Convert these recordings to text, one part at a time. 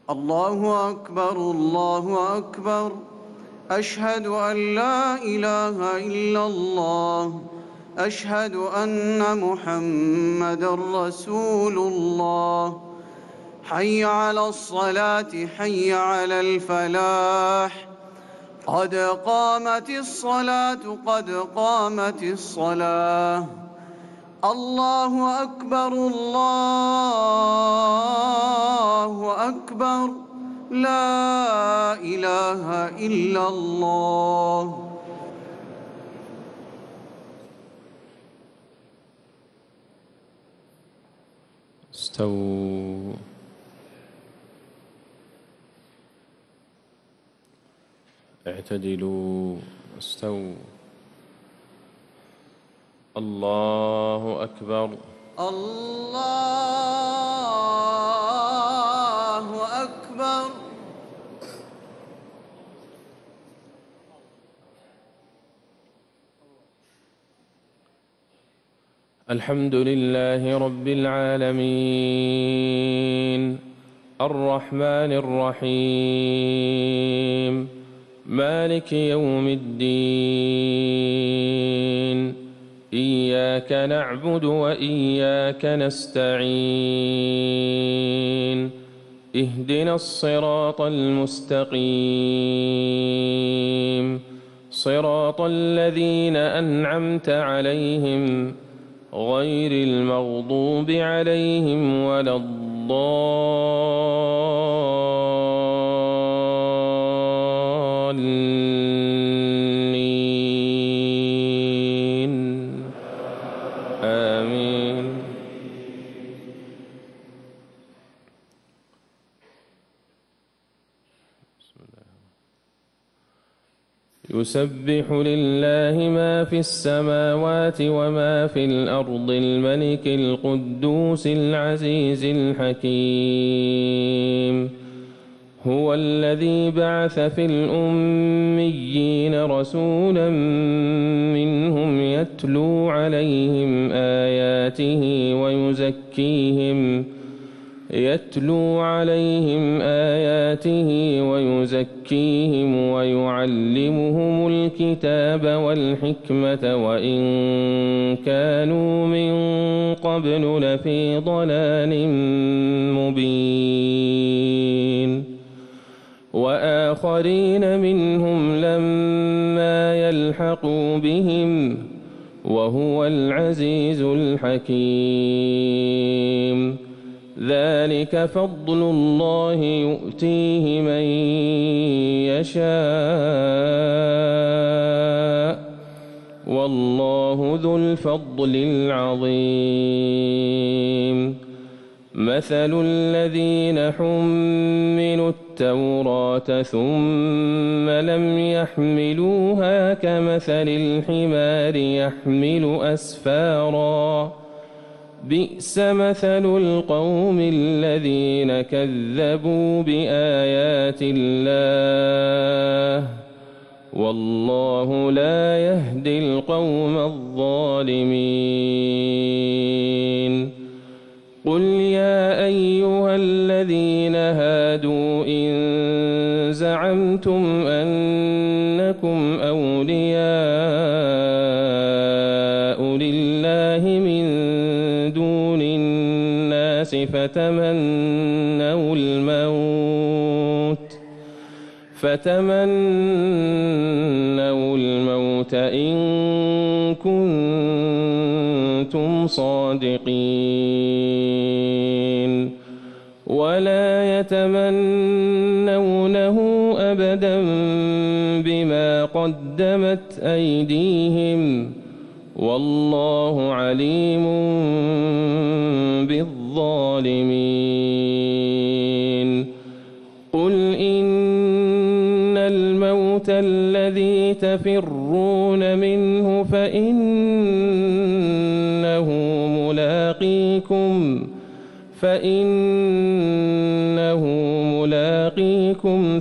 الله أكبر الله أكبر. أشهد أن لا إله إلا الله. أشهد أن محمدًا رسول الله. حي على الصلاة حي على الفلاح. قد قامت الصلاة قد قامت الصلاة. الله أكبر الله أكبر. لا إله إلا الله. استووا. اعتدلوا. استووا. الله أكبر. الله أكبر. الحمد لله رب العالمين الرحمن الرحيم مالك يوم الدين إياك نعبد وإياك نستعين اهدنا الصراط المستقيم صراط الذين أنعمت عليهم غير المغضوب عليهم ولا الضالين آمين. يسبح لله ما في السماوات وما في الأرض الملك القدوس العزيز الحكيم هو الذي بعث في الأميين رسولا منهم يتلو عليهم آياته ويزكيهم ويعلمهم الكتاب والحكمة وإن كانوا من قبل لفي ضلال مبين وآخرين منهم لما يلحقوا بهم وهو العزيز الحكيم ذلك فضل الله يؤتيه من يشاء والله ذو الفضل العظيم مثل الذين حملوا التوراة ثم لم يحملوها كمثل الحمار يحمل أسفاراً بئس مثل القوم الذين كذبوا بآيات الله والله لا يهدي القوم الظالمين قل يا أيها الذين هادوا إن زعمتم أنكم أولياء لله من دون الناس فتمنوا الموت إن كنتم صادقين ولا يتمنونه أبدا بما قدمت أيديهم والله عليم بالظالمين قل إن الموت الذي تفرون منه فإنه ملاقيكم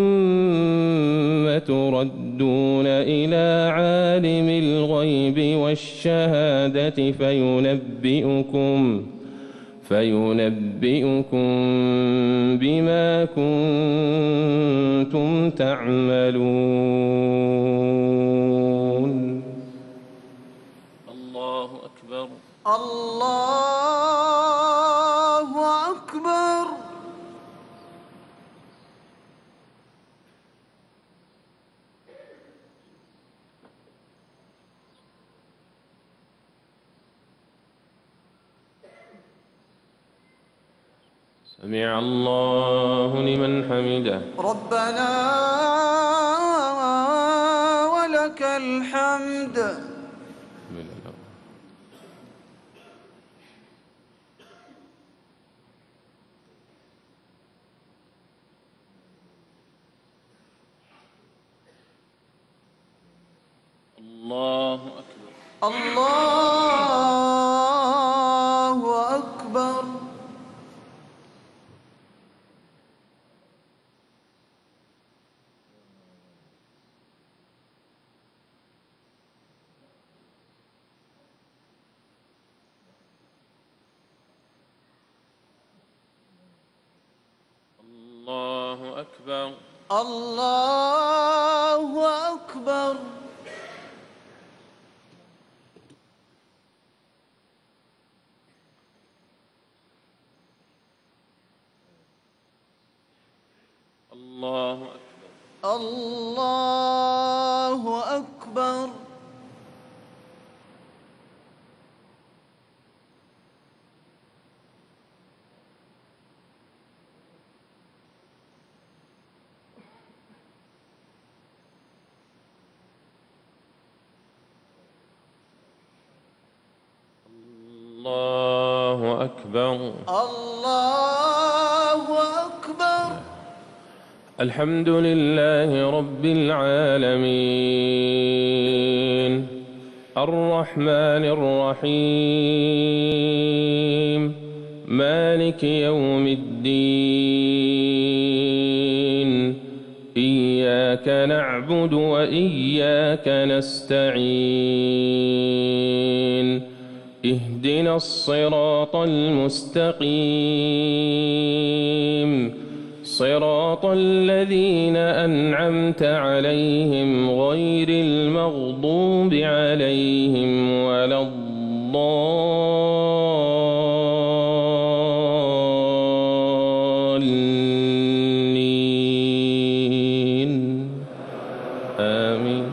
ثم تردون إلى عالم الغيب والشهادة فينبئكم بما كنتم تعملون. الله أكبر. الله أكبر. سمع الله لمن حمده. ربنا ولك الحمد. الله أكبر. الله أكبر. الله أكبر. الله أكبر. الله أكبر. الله أكبر. الله أكبر. الله أكبر. الحمد لله رب العالمين الرحمن الرحيم مالك يوم الدين إياك نعبد وإياك نستعين اهدنا الصراط المستقيم صراط الذين أنعمت عليهم غير المغضوب عليهم ولا الضالين آمين.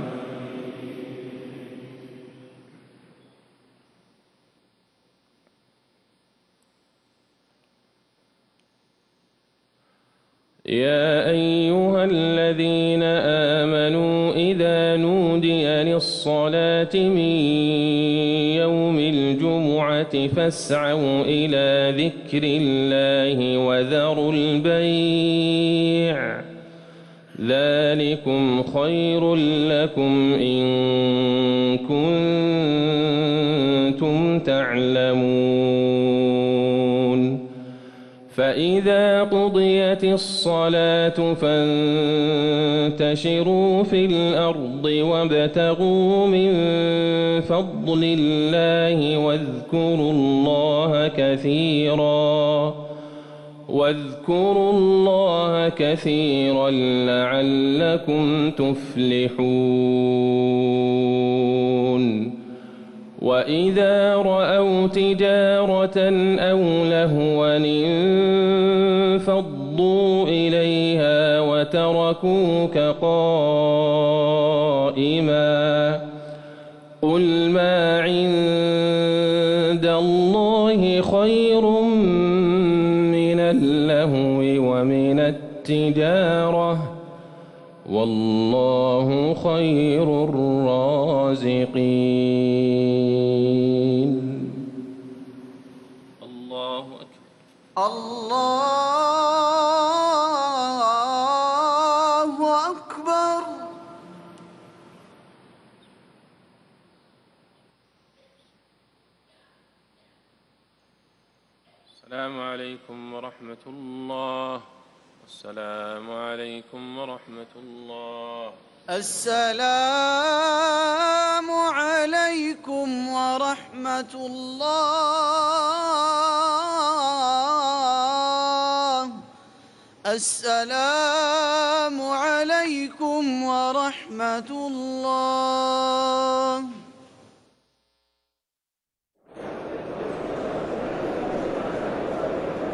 يا أيها الذين آمنوا إذا نودي للصلاة من يوم الجمعة فاسعوا إلى ذكر الله وذروا البيع ذلكم خير لكم إن كنتم تعلمون. فإذا قضيت الصلاة فانتشروا في الأرض وابتغوا من فضل الله واذكروا الله كثيرا لعلكم تفلحون. وإذا رأوا تجارة أو لهوا انفضوا إليها وتركوك قائما قل ما عند الله خير من اللهو ومن التجارة والله خير الرازقين. الله أكبر. الله أكبر. السلام عليكم ورحمة الله. السلام عليكم ورحمة الله. السلام عليكم ورحمة الله. السلام عليكم ورحمة الله.